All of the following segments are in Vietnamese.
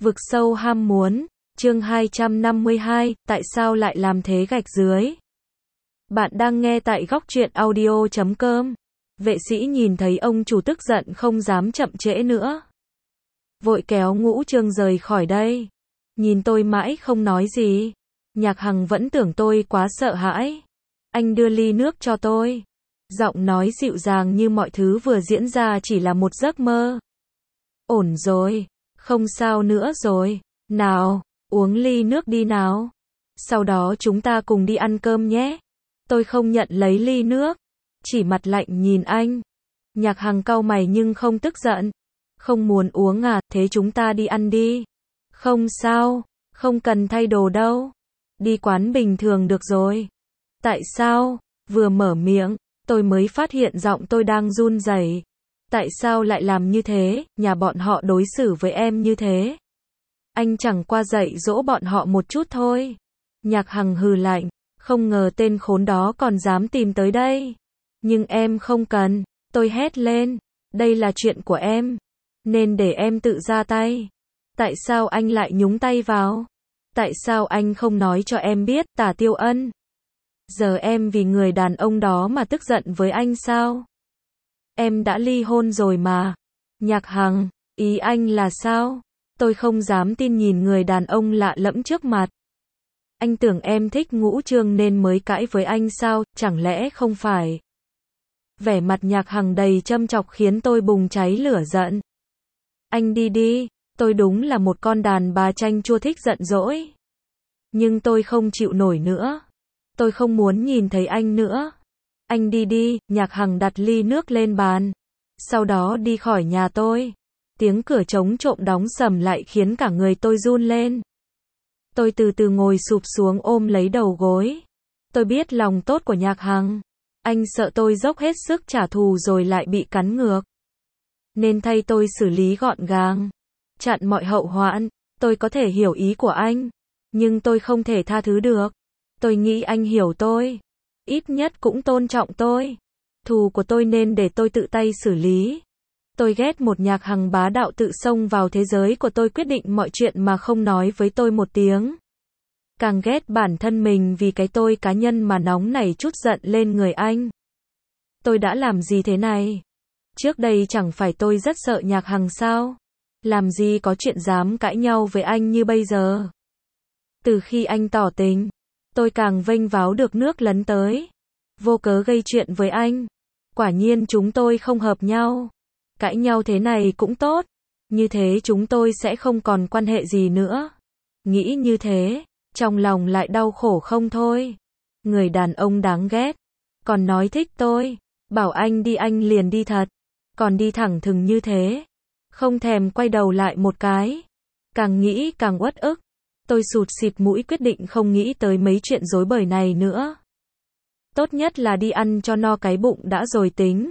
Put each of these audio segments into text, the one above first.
Vực sâu ham muốn, chương 252, tại sao lại làm thế gạch dưới? Bạn đang nghe tại góc truyện audio.com. Vệ sĩ nhìn thấy ông chủ tức giận không dám chậm trễ nữa. Vội kéo Ngũ Trương rời khỏi đây. Nhìn tôi mãi không nói gì. Nhạc Hằng vẫn tưởng tôi quá sợ hãi. Anh đưa ly nước cho tôi. Giọng nói dịu dàng như mọi thứ vừa diễn ra chỉ là một giấc mơ. Ổn rồi. Không sao nữa rồi. Nào, uống ly nước đi nào. Sau đó chúng ta cùng đi ăn cơm nhé. Tôi không nhận lấy ly nước. Chỉ mặt lạnh nhìn anh. Nhạc Hằng cau mày nhưng không tức giận. Không muốn uống à, thế chúng ta đi ăn đi. Không sao, không cần thay đồ đâu. Đi quán bình thường được rồi. Tại sao? Vừa mở miệng, tôi mới phát hiện giọng tôi đang run rẩy. Tại sao lại làm như thế, nhà bọn họ đối xử với em như thế? Anh chẳng qua dạy dỗ bọn họ một chút thôi. Nhạc Hằng hừ lạnh, không ngờ tên khốn đó còn dám tìm tới đây. Nhưng em không cần, tôi hét lên, đây là chuyện của em, nên để em tự ra tay. Tại sao anh lại nhúng tay vào? Tại sao anh không nói cho em biết, Tả Tiêu Ân? Giờ em vì người đàn ông đó mà tức giận với anh sao? Em đã ly hôn rồi mà. Nhạc Hằng, ý anh là sao? Tôi không dám tin nhìn người đàn ông lạ lẫm trước mặt. Anh tưởng em thích Ngũ Trương nên mới cãi với anh sao, chẳng lẽ không phải? Vẻ mặt Nhạc Hằng đầy châm chọc khiến tôi bùng cháy lửa giận. Anh đi đi, tôi đúng là một con đàn bà chanh chua thích giận dỗi. Nhưng tôi không chịu nổi nữa. Tôi không muốn nhìn thấy anh nữa. Anh đi đi, Nhạc Hằng đặt ly nước lên bàn. Sau đó đi khỏi nhà tôi. Tiếng cửa trống trộm đóng sầm lại khiến cả người tôi run lên. Tôi từ từ ngồi sụp xuống ôm lấy đầu gối. Tôi biết lòng tốt của Nhạc Hằng. Anh sợ tôi dốc hết sức trả thù rồi lại bị cắn ngược. Nên thay tôi xử lý gọn gàng. Chặn mọi hậu hoạn. Tôi có thể hiểu ý của anh. Nhưng tôi không thể tha thứ được. Tôi nghĩ anh hiểu tôi. Ít nhất cũng tôn trọng tôi. Thù của tôi nên để tôi tự tay xử lý. Tôi ghét một Nhạc Hằng bá đạo tự xông vào thế giới của tôi, quyết định mọi chuyện mà không nói với tôi một tiếng. Càng ghét bản thân mình vì cái tôi cá nhân mà nóng nảy trút giận lên người anh. Tôi đã làm gì thế này? Trước đây chẳng phải tôi rất sợ Nhạc Hằng sao? Làm gì có chuyện dám cãi nhau với anh như bây giờ? Từ khi anh tỏ tình, tôi càng vênh váo được nước lấn tới. Vô cớ gây chuyện với anh. Quả nhiên chúng tôi không hợp nhau. Cãi nhau thế này cũng tốt. Như thế chúng tôi sẽ không còn quan hệ gì nữa. Nghĩ như thế, trong lòng lại đau khổ không thôi. Người đàn ông đáng ghét. Còn nói thích tôi. Bảo anh đi anh liền đi thật. Còn đi thẳng thừng như thế. Không thèm quay đầu lại một cái. Càng nghĩ càng uất ức. Tôi sụt xịt mũi quyết định không nghĩ tới mấy chuyện rối bời này nữa. Tốt nhất là đi ăn cho no cái bụng đã rồi tính.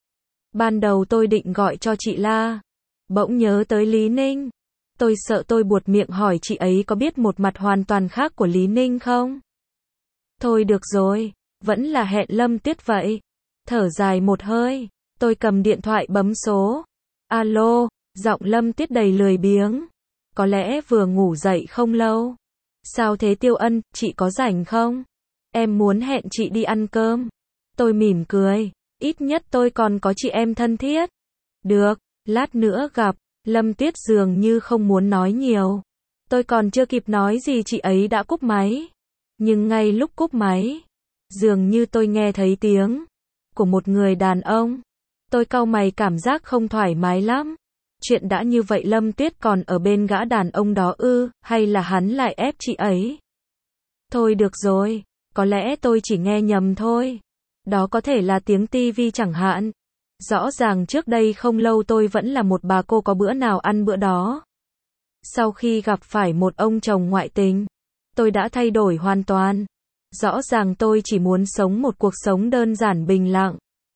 Ban đầu tôi định gọi cho chị La. Bỗng nhớ tới Lý Ninh. Tôi sợ tôi buột miệng hỏi chị ấy có biết một mặt hoàn toàn khác của Lý Ninh không? Thôi được rồi, vẫn là hẹn Lâm Tuyết vậy. Thở dài một hơi, tôi cầm điện thoại bấm số. Alo, giọng Lâm Tuyết đầy lười biếng. Có lẽ vừa ngủ dậy không lâu. Sao thế Tiêu Ân, chị có rảnh không? Em muốn hẹn chị đi ăn cơm. Tôi mỉm cười. Ít nhất tôi còn có chị em thân thiết. Được, lát nữa gặp. Lâm Tuyết dường như không muốn nói nhiều. Tôi còn chưa kịp nói gì chị ấy đã cúp máy. Nhưng ngay lúc cúp máy, dường như tôi nghe thấy tiếng của một người đàn ông. Tôi cau mày, cảm giác không thoải mái lắm. Chuyện đã như vậy Lâm Tuyết còn ở bên gã đàn ông đó ư, hay là hắn lại ép chị ấy? Thôi được rồi, có lẽ tôi chỉ nghe nhầm thôi. Đó có thể là tiếng tivi chẳng hạn. Rõ ràng trước đây không lâu tôi vẫn là một bà cô có bữa nào ăn bữa đó. Sau khi gặp phải một ông chồng ngoại tình, tôi đã thay đổi hoàn toàn. Rõ ràng tôi chỉ muốn sống một cuộc sống đơn giản bình lặng.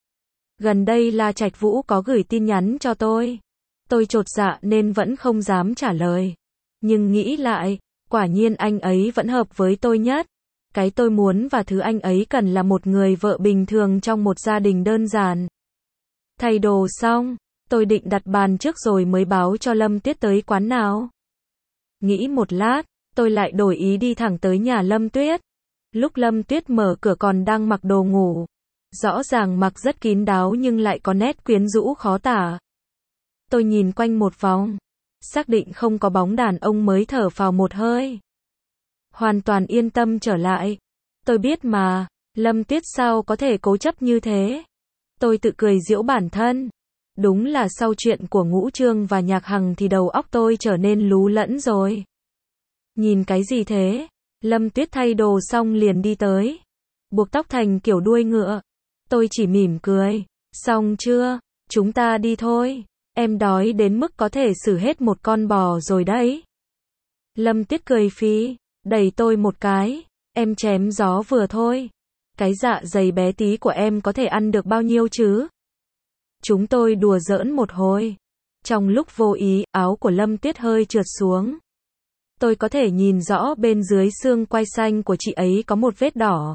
Gần đây La Trạch Vũ có gửi tin nhắn cho tôi. Tôi chột dạ nên vẫn không dám trả lời. Nhưng nghĩ lại, quả nhiên anh ấy vẫn hợp với tôi nhất. Cái tôi muốn và thứ anh ấy cần là một người vợ bình thường trong một gia đình đơn giản. Thay đồ xong, tôi định đặt bàn trước rồi mới báo cho Lâm Tuyết tới quán nào. Nghĩ một lát, tôi lại đổi ý đi thẳng tới nhà Lâm Tuyết. Lúc Lâm Tuyết mở cửa còn đang mặc đồ ngủ. Rõ ràng mặc rất kín đáo nhưng lại có nét quyến rũ khó tả. Tôi nhìn quanh một vòng, xác định không có bóng đàn ông mới thở phào một hơi. Hoàn toàn yên tâm trở lại. Tôi biết mà, Lâm Tuyết sao có thể cố chấp như thế. Tôi tự cười giễu bản thân. Đúng là sau chuyện của Ngũ Trương và Nhạc Hằng thì đầu óc tôi trở nên lú lẫn rồi. Nhìn cái gì thế? Lâm Tuyết thay đồ xong liền đi tới. Buộc tóc thành kiểu đuôi ngựa. Tôi chỉ mỉm cười. Xong chưa? Chúng ta đi thôi. Em đói đến mức có thể xử hết một con bò rồi đấy. Lâm Tuyết cười phí, đẩy tôi một cái. Em chém gió vừa thôi. Cái dạ dày bé tí của em có thể ăn được bao nhiêu chứ? Chúng tôi đùa giỡn một hồi. Trong lúc vô ý, áo của Lâm Tuyết hơi trượt xuống. Tôi có thể nhìn rõ bên dưới xương quai xanh của chị ấy có một vết đỏ.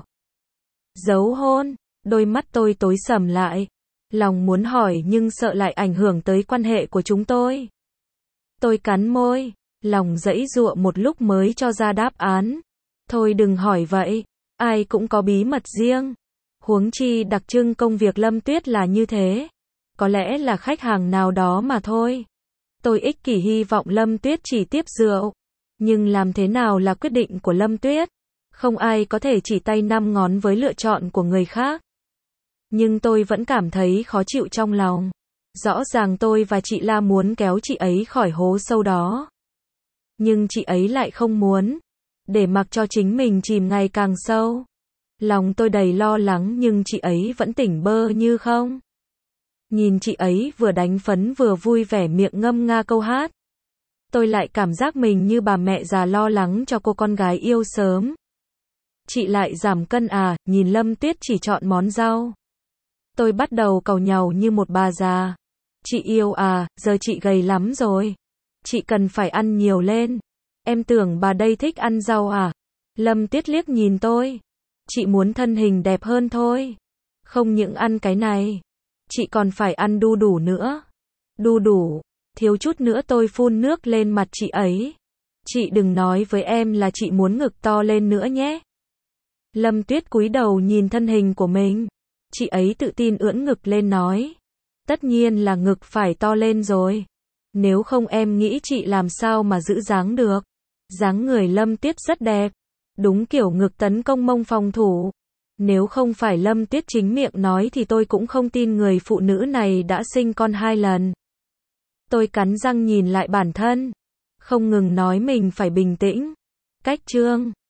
Dấu hôn. Đôi mắt tôi tối sầm lại. Lòng muốn hỏi nhưng sợ lại ảnh hưởng tới quan hệ của chúng tôi. Tôi cắn môi, lòng giãy giụa một lúc mới cho ra đáp án. Thôi đừng hỏi vậy, ai cũng có bí mật riêng. Huống chi đặc trưng công việc Lâm Tuyết là như thế. Có lẽ là khách hàng nào đó mà thôi. Tôi ích kỷ hy vọng Lâm Tuyết chỉ tiếp rượu. Nhưng làm thế nào là quyết định của Lâm Tuyết? Không ai có thể chỉ tay năm ngón với lựa chọn của người khác. Nhưng tôi vẫn cảm thấy khó chịu trong lòng. Rõ ràng tôi và chị La muốn kéo chị ấy khỏi hố sâu đó. Nhưng chị ấy lại không muốn. Để mặc cho chính mình chìm ngày càng sâu. Lòng tôi đầy lo lắng nhưng chị ấy vẫn tỉnh bơ như không. Nhìn chị ấy vừa đánh phấn vừa vui vẻ miệng ngâm nga câu hát. Tôi lại cảm giác mình như bà mẹ già lo lắng cho cô con gái yêu sớm. Chị lại giảm cân à, nhìn Lâm Tuyết chỉ chọn món rau. Tôi bắt đầu càu nhàu như một bà già. Chị yêu à, giờ chị gầy lắm rồi. Chị cần phải ăn nhiều lên. Em tưởng bà đây thích ăn rau à? Lâm Tuyết liếc nhìn tôi. Chị muốn thân hình đẹp hơn thôi. Không những ăn cái này. Chị còn phải ăn đu đủ nữa. Đu đủ. Thiếu chút nữa tôi phun nước lên mặt chị ấy. Chị đừng nói với em là chị muốn ngực to lên nữa nhé. Lâm Tuyết cúi đầu nhìn thân hình của mình. Chị ấy tự tin ưỡn ngực lên nói. Tất nhiên là ngực phải to lên rồi. Nếu không em nghĩ chị làm sao mà giữ dáng được. Dáng người Lâm Tuyết rất đẹp. Đúng kiểu ngực tấn công mông phòng thủ. Nếu không phải Lâm Tuyết chính miệng nói thì tôi cũng không tin người phụ nữ này đã sinh con 2 lần. Tôi cắn răng nhìn lại bản thân. Không ngừng nói mình phải bình tĩnh. Cách chương